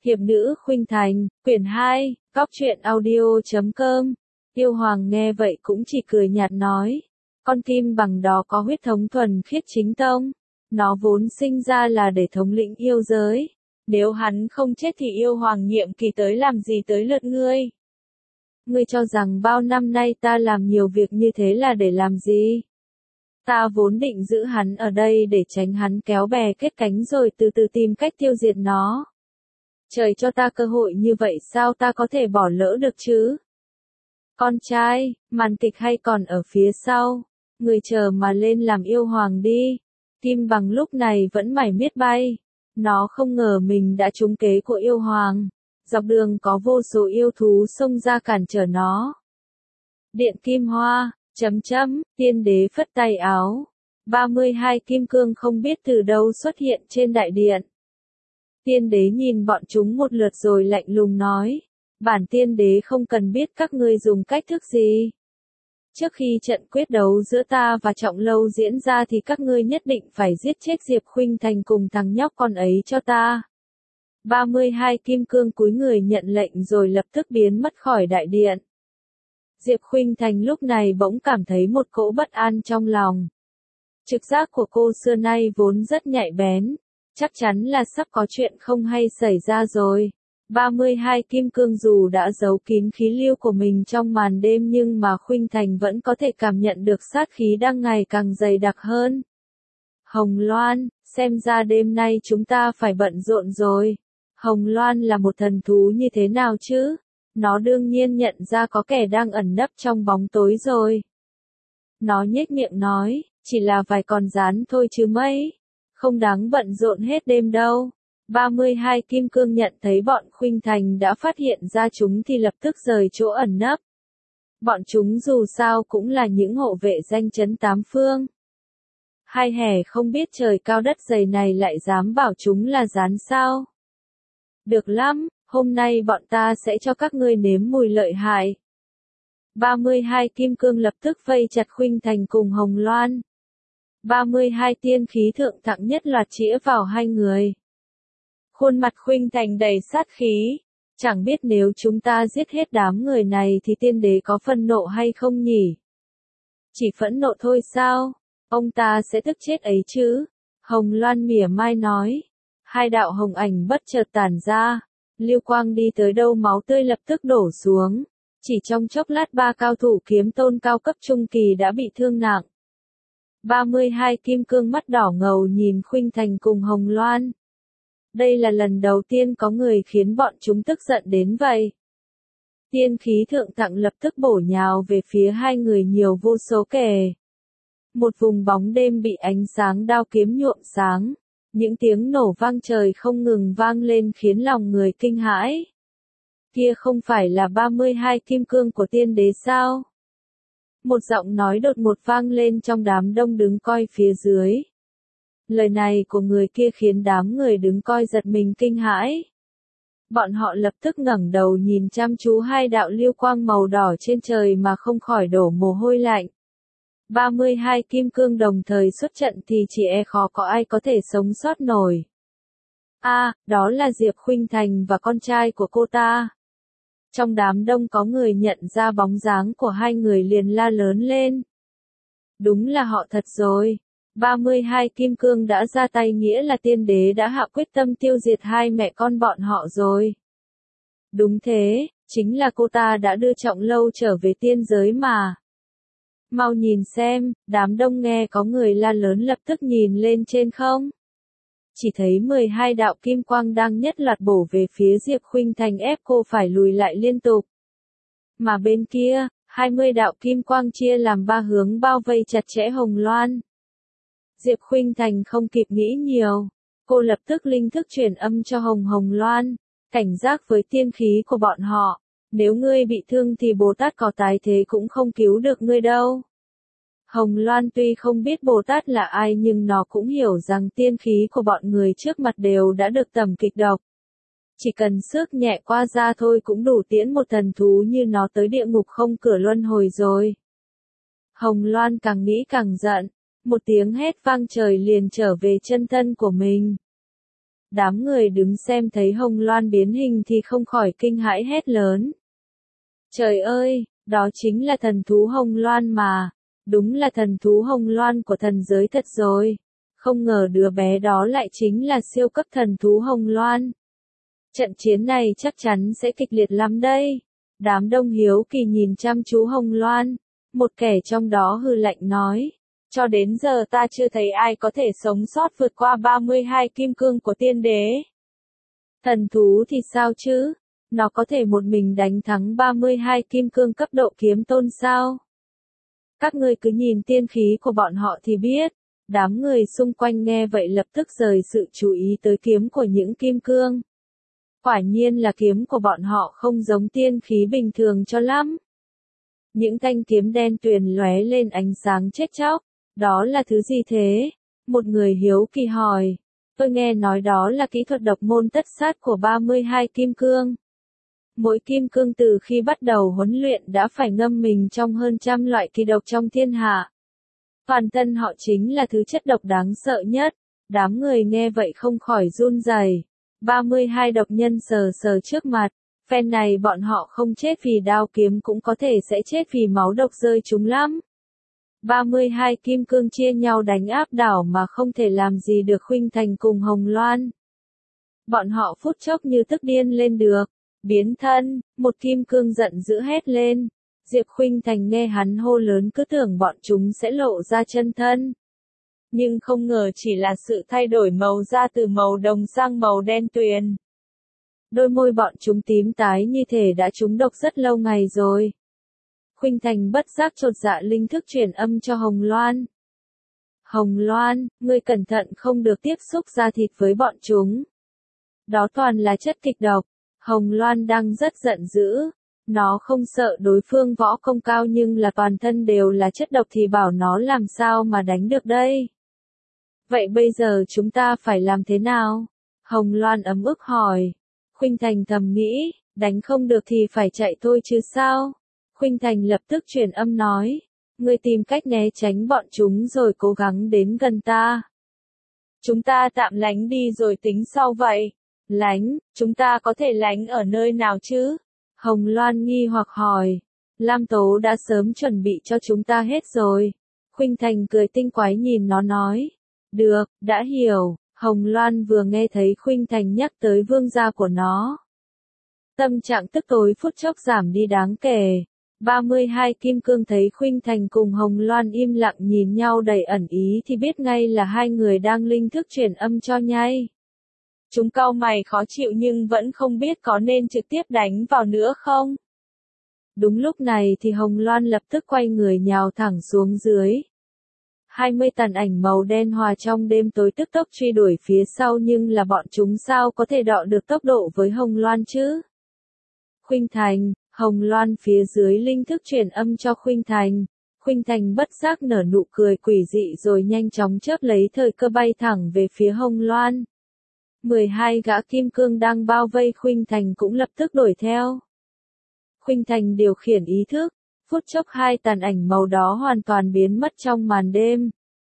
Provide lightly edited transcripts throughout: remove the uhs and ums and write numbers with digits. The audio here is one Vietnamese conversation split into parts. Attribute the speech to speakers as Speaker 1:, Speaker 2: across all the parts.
Speaker 1: Hiệp nữ khuynh thành, quyển 2, góc truyện audio.com. Yêu Hoàng nghe vậy cũng chỉ cười nhạt nói, con Kim Bằng đó có huyết thống thuần khiết chính tông, nó vốn sinh ra là để thống lĩnh yêu giới, nếu hắn không chết thì Yêu Hoàng nhiệm kỳ tới làm gì tới lượt ngươi? Ngươi cho rằng bao năm nay ta làm nhiều việc như thế là để làm gì? Ta vốn định giữ hắn ở đây để tránh hắn kéo bè kết cánh rồi từ từ tìm cách tiêu diệt nó. Trời cho ta cơ hội như vậy sao ta có thể bỏ lỡ được chứ? Con trai, màn kịch hay còn ở phía sau, người chờ mà lên làm Yêu Hoàng đi. Kim Bằng lúc này vẫn mải miết bay, nó không ngờ mình đã trúng kế của Yêu Hoàng. Dọc đường có vô số yêu thú xông ra cản trở nó. Điện Kim Hoa, tiên đế phất tay áo. 32 kim cương không biết từ đâu xuất hiện trên đại điện. Tiên đế nhìn bọn chúng một lượt rồi lạnh lùng nói, bản tiên đế không cần biết các ngươi dùng cách thức gì. Trước khi trận quyết đấu giữa ta và Trọng Lâu diễn ra thì các ngươi nhất định phải giết chết Diệp Khuynh Thành cùng thằng nhóc con ấy cho ta. 32 kim cương cúi người nhận lệnh rồi lập tức biến mất khỏi đại điện. Diệp Khuynh Thành lúc này bỗng cảm thấy một cỗ bất an trong lòng. Trực giác của cô xưa nay vốn rất nhạy bén, chắc chắn là sắp có chuyện không hay xảy ra rồi. 32 kim cương dù đã giấu kín khí lưu của mình trong màn đêm nhưng mà Khuynh Thành vẫn có thể cảm nhận được sát khí đang ngày càng dày đặc hơn. Hồng Loan, xem ra đêm nay chúng ta phải bận rộn rồi. Hồng Loan là một thần thú như thế nào chứ? Nó đương nhiên nhận ra có kẻ đang ẩn nấp trong bóng tối rồi. Nó nhếch miệng nói, chỉ là vài con gián thôi chứ mấy. Không đáng bận rộn hết đêm đâu. 32 kim cương nhận thấy bọn Khuynh Thành đã phát hiện ra chúng thì lập tức rời chỗ ẩn nấp. Bọn chúng dù sao cũng là những hộ vệ danh chấn tám phương. Hai hẻ không biết trời cao đất dày này lại dám bảo chúng là gián sao? Được lắm, hôm nay bọn ta sẽ cho các ngươi nếm mùi lợi hại. 32 kim cương lập tức vây chặt Khuynh Thành cùng Hồng Loan. 32 tiên khí thượng thặng nhất loạt chĩa vào hai người. Khuôn mặt Khuynh Thành đầy sát khí. Chẳng biết nếu chúng ta giết hết đám người này thì tiên đế có phân nộ hay không nhỉ? Chỉ phẫn nộ thôi sao? Ông ta sẽ tức chết ấy chứ? Hồng Loan mỉa mai nói. Hai đạo hồng ảnh bất chợt tản ra. Lưu quang đi tới đâu máu tươi lập tức đổ xuống. Chỉ trong chốc lát ba cao thủ kiếm tôn cao cấp trung kỳ đã bị thương nặng. 32 kim cương mắt đỏ ngầu nhìn Khuynh Thành cùng Hồng Loan. Đây là lần đầu tiên có người khiến bọn chúng tức giận đến vậy. Tiên khí thượng thặng lập tức bổ nhào về phía hai người nhiều vô số kẻ. Một vùng bóng đêm bị ánh sáng đao kiếm nhuộm sáng. Những tiếng nổ vang trời không ngừng vang lên khiến lòng người kinh hãi. Kia không phải là 32 kim cương của tiên đế sao? Một giọng nói đột ngột vang lên trong đám đông đứng coi phía dưới. Lời này của người kia khiến đám người đứng coi giật mình kinh hãi. Bọn họ lập tức ngẩng đầu nhìn chăm chú hai đạo lưu quang màu đỏ trên trời mà không khỏi đổ mồ hôi lạnh. 32 kim cương đồng thời xuất trận thì chỉ e khó có ai có thể sống sót nổi. Đó là Diệp Khuynh Thành và con trai của cô ta. Trong đám đông có người nhận ra bóng dáng của hai người liền la lớn lên. Đúng là họ thật rồi. 32 kim cương đã ra tay nghĩa là tiên đế đã hạ quyết tâm tiêu diệt hai mẹ con bọn họ rồi. Đúng thế, chính là cô ta đã đưa Trọng Lâu trở về tiên giới mà. Mau nhìn xem, đám đông nghe có người la lớn lập tức nhìn lên trên không. Chỉ thấy 12 đạo kim quang đang nhất loạt bổ về phía Diệp Khuynh Thành ép cô phải lùi lại liên tục. Mà bên kia, 20 đạo kim quang chia làm ba hướng bao vây chặt chẽ Hồng Loan. Diệp Khuynh Thành không kịp nghĩ nhiều. Cô lập tức linh thức truyền âm cho Hồng Loan, cảnh giác với tiên khí của bọn họ. Nếu ngươi bị thương thì Bồ Tát có tái thế cũng không cứu được ngươi đâu. Hồng Loan tuy không biết Bồ Tát là ai nhưng nó cũng hiểu rằng tiên khí của bọn người trước mặt đều đã được tẩm kịch độc. Chỉ cần xước nhẹ qua da thôi cũng đủ tiễn một thần thú như nó tới địa ngục không cửa luân hồi rồi. Hồng Loan càng nghĩ càng giận, một tiếng hét vang trời liền trở về chân thân của mình. Đám người đứng xem thấy Hồng Loan biến hình thì không khỏi kinh hãi hét lớn. Trời ơi, đó chính là thần thú Hồng Loan mà. Đúng là thần thú Hồng Loan của thần giới thật rồi. Không ngờ đứa bé đó lại chính là siêu cấp thần thú Hồng Loan. Trận chiến này chắc chắn sẽ kịch liệt lắm đây. Đám đông hiếu kỳ nhìn chăm chú Hồng Loan. Một kẻ trong đó hừ lạnh nói. Cho đến giờ ta chưa thấy ai có thể sống sót vượt qua 32 kim cương của tiên đế. Thần thú thì sao chứ? Nó có thể một mình đánh thắng 32 kim cương cấp độ kiếm tôn sao? Các ngươi cứ nhìn tiên khí của bọn họ thì biết. Đám người xung quanh nghe vậy lập tức rời sự chú ý tới kiếm của những kim cương. Quả nhiên là kiếm của bọn họ không giống tiên khí bình thường cho lắm. Những thanh kiếm đen tuyền lóe lên ánh sáng chết chóc. Đó là thứ gì thế? Một người hiếu kỳ hỏi. Tôi nghe nói đó là kỹ thuật độc môn tất sát của 32 kim cương. Mỗi kim cương từ khi bắt đầu huấn luyện đã phải ngâm mình trong hơn trăm loại kỳ độc trong thiên hạ. Toàn thân họ chính là thứ chất độc đáng sợ nhất. Đám người nghe vậy không khỏi run rẩy. 32 độc nhân sờ sờ trước mặt. Phen này bọn họ không chết vì đao kiếm cũng có thể sẽ chết vì máu độc rơi chúng lắm. 32 kim cương chia nhau đánh áp đảo mà không thể làm gì được Khuynh Thành cùng Hồng Loan. Bọn họ phút chốc như tức điên lên được. Biến thân, một kim cương giận dữ hét lên. Diệp Khuynh Thành nghe hắn hô lớn cứ tưởng bọn chúng sẽ lộ ra chân thân. Nhưng không ngờ chỉ là sự thay đổi màu da từ màu đồng sang màu đen tuyền. Đôi môi bọn chúng tím tái như thể đã trúng độc rất lâu ngày rồi. Khuynh Thành bất giác chột dạ linh thức truyền âm cho Hồng Loan. Hồng Loan, ngươi cẩn thận không được tiếp xúc da thịt với bọn chúng. Đó toàn là chất kịch độc. Hồng Loan đang rất giận dữ. Nó không sợ đối phương võ công cao nhưng là toàn thân đều là chất độc thì bảo nó làm sao mà đánh được đây. Vậy bây giờ chúng ta phải làm thế nào? Hồng Loan ấm ức hỏi. Khuynh Thành thầm nghĩ, đánh không được thì phải chạy thôi chứ sao? Khuynh Thành lập tức truyền âm nói. Ngươi tìm cách né tránh bọn chúng rồi cố gắng đến gần ta. Chúng ta tạm lánh đi rồi tính sau vậy. Lánh, chúng ta có thể lánh ở nơi nào chứ? Hồng Loan nghi hoặc hỏi. Lam Tố đã sớm chuẩn bị cho chúng ta hết rồi. Khuynh Thành cười tinh quái nhìn nó nói. Được, đã hiểu. Hồng Loan vừa nghe thấy Khuynh Thành nhắc tới vương gia của nó. Tâm trạng tức tối phút chốc giảm đi đáng kể. 32 kim cương thấy Khuynh Thành cùng Hồng Loan im lặng nhìn nhau đầy ẩn ý thì biết ngay là hai người đang linh thức truyền âm cho nhai. Chúng cau mày khó chịu nhưng vẫn không biết có nên trực tiếp đánh vào nữa không. Đúng lúc này thì Hồng Loan lập tức quay người nhào thẳng xuống dưới. 20 tàn ảnh màu đen hòa trong đêm tối tức tốc truy đuổi phía sau nhưng là bọn chúng sao có thể đọ được tốc độ với Hồng Loan chứ? Khuynh Thành, Hồng Loan phía dưới linh thức truyền âm cho Khuynh Thành. Khuynh Thành bất giác nở nụ cười quỷ dị rồi nhanh chóng chớp lấy thời cơ bay thẳng về phía Hồng Loan. 12 gã kim cương đang bao vây Khuynh Thành cũng lập tức đuổi theo. Khuynh Thành điều khiển ý thức, phút chốc hai tàn ảnh màu đó hoàn toàn biến mất trong màn đêm.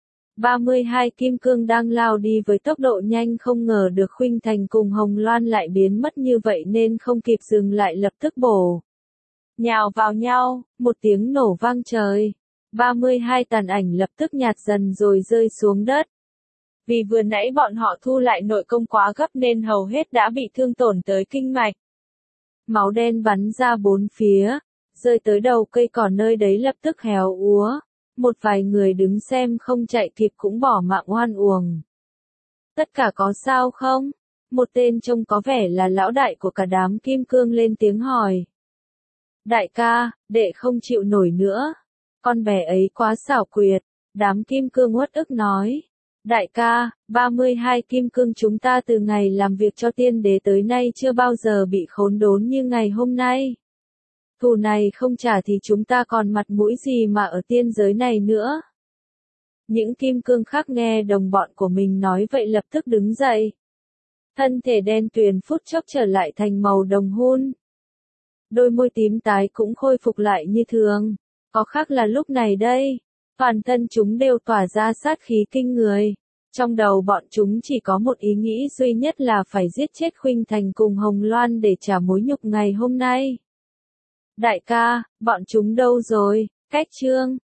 Speaker 1: 32 kim cương đang lao đi với tốc độ nhanh không ngờ được Khuynh Thành cùng Hồng Loan lại biến mất như vậy nên không kịp dừng lại lập tức bổ nhào vào nhau, một tiếng nổ vang trời. 32 tàn ảnh lập tức nhạt dần rồi rơi xuống đất. Vì vừa nãy bọn họ thu lại nội công quá gấp nên hầu hết đã bị thương tổn tới kinh mạch. Máu đen bắn ra bốn phía, rơi tới đầu cây cỏ nơi đấy lập tức héo úa. Một vài người đứng xem không chạy kịp cũng bỏ mạng oan uổng. Tất cả có sao không? Một tên trông có vẻ là lão đại của cả đám kim cương lên tiếng hỏi. Đại ca, đệ không chịu nổi nữa. Con bé ấy quá xảo quyệt. Đám kim cương uất ức nói. Đại ca, 32 kim cương chúng ta từ ngày làm việc cho tiên đế tới nay chưa bao giờ bị khốn đốn như ngày hôm nay. Thù này không trả thì chúng ta còn mặt mũi gì mà ở tiên giới này nữa. Những kim cương khác nghe đồng bọn của mình nói vậy lập tức đứng dậy. Thân thể đen tuyền phút chốc trở lại thành màu đồng hun. Đôi môi tím tái cũng khôi phục lại như thường. Có khác là lúc này đây, toàn thân chúng đều tỏa ra sát khí kinh người. Trong đầu bọn chúng chỉ có một ý nghĩ duy nhất là phải giết chết Khuynh Thành cùng Hồng Loan để trả mối nhục ngày hôm nay. Đại ca, bọn chúng đâu rồi? Cách Trương